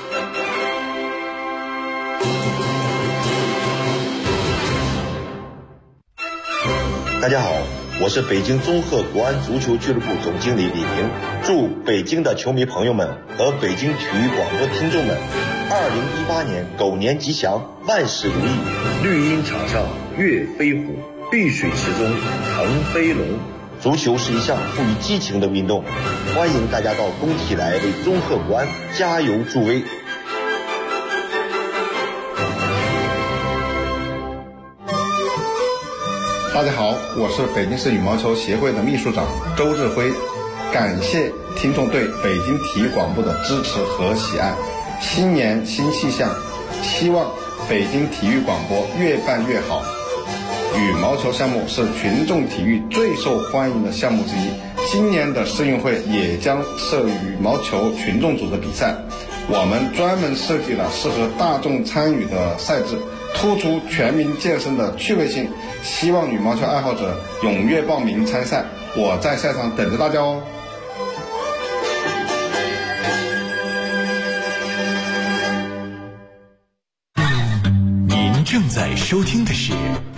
大家好，我是北京综合国安足球俱乐部总经理李平，祝北京的球迷朋友们和北京体育广播听众们2018年狗年吉祥，万事如意。绿茵场上跃飞虎，绿水池中腾飞龙。足球是一项富于激情的运动，欢迎大家到工体来为综合国安加油助威。 大家好，我是北京市羽毛球协会的秘书长周志辉，感谢听众对北京体育广播的支持和喜爱。新年新气象，希望北京体育广播越办越好。羽毛球项目是群众体育最受欢迎的项目之一，今年的世运会也将设羽毛球群众组的比赛，我们专门设计了适合大众参与的赛制， 突出全民健身的趣味性，希望羽毛球爱好者踊跃报名参赛，我在赛场等着大家哦。 您正在收听的是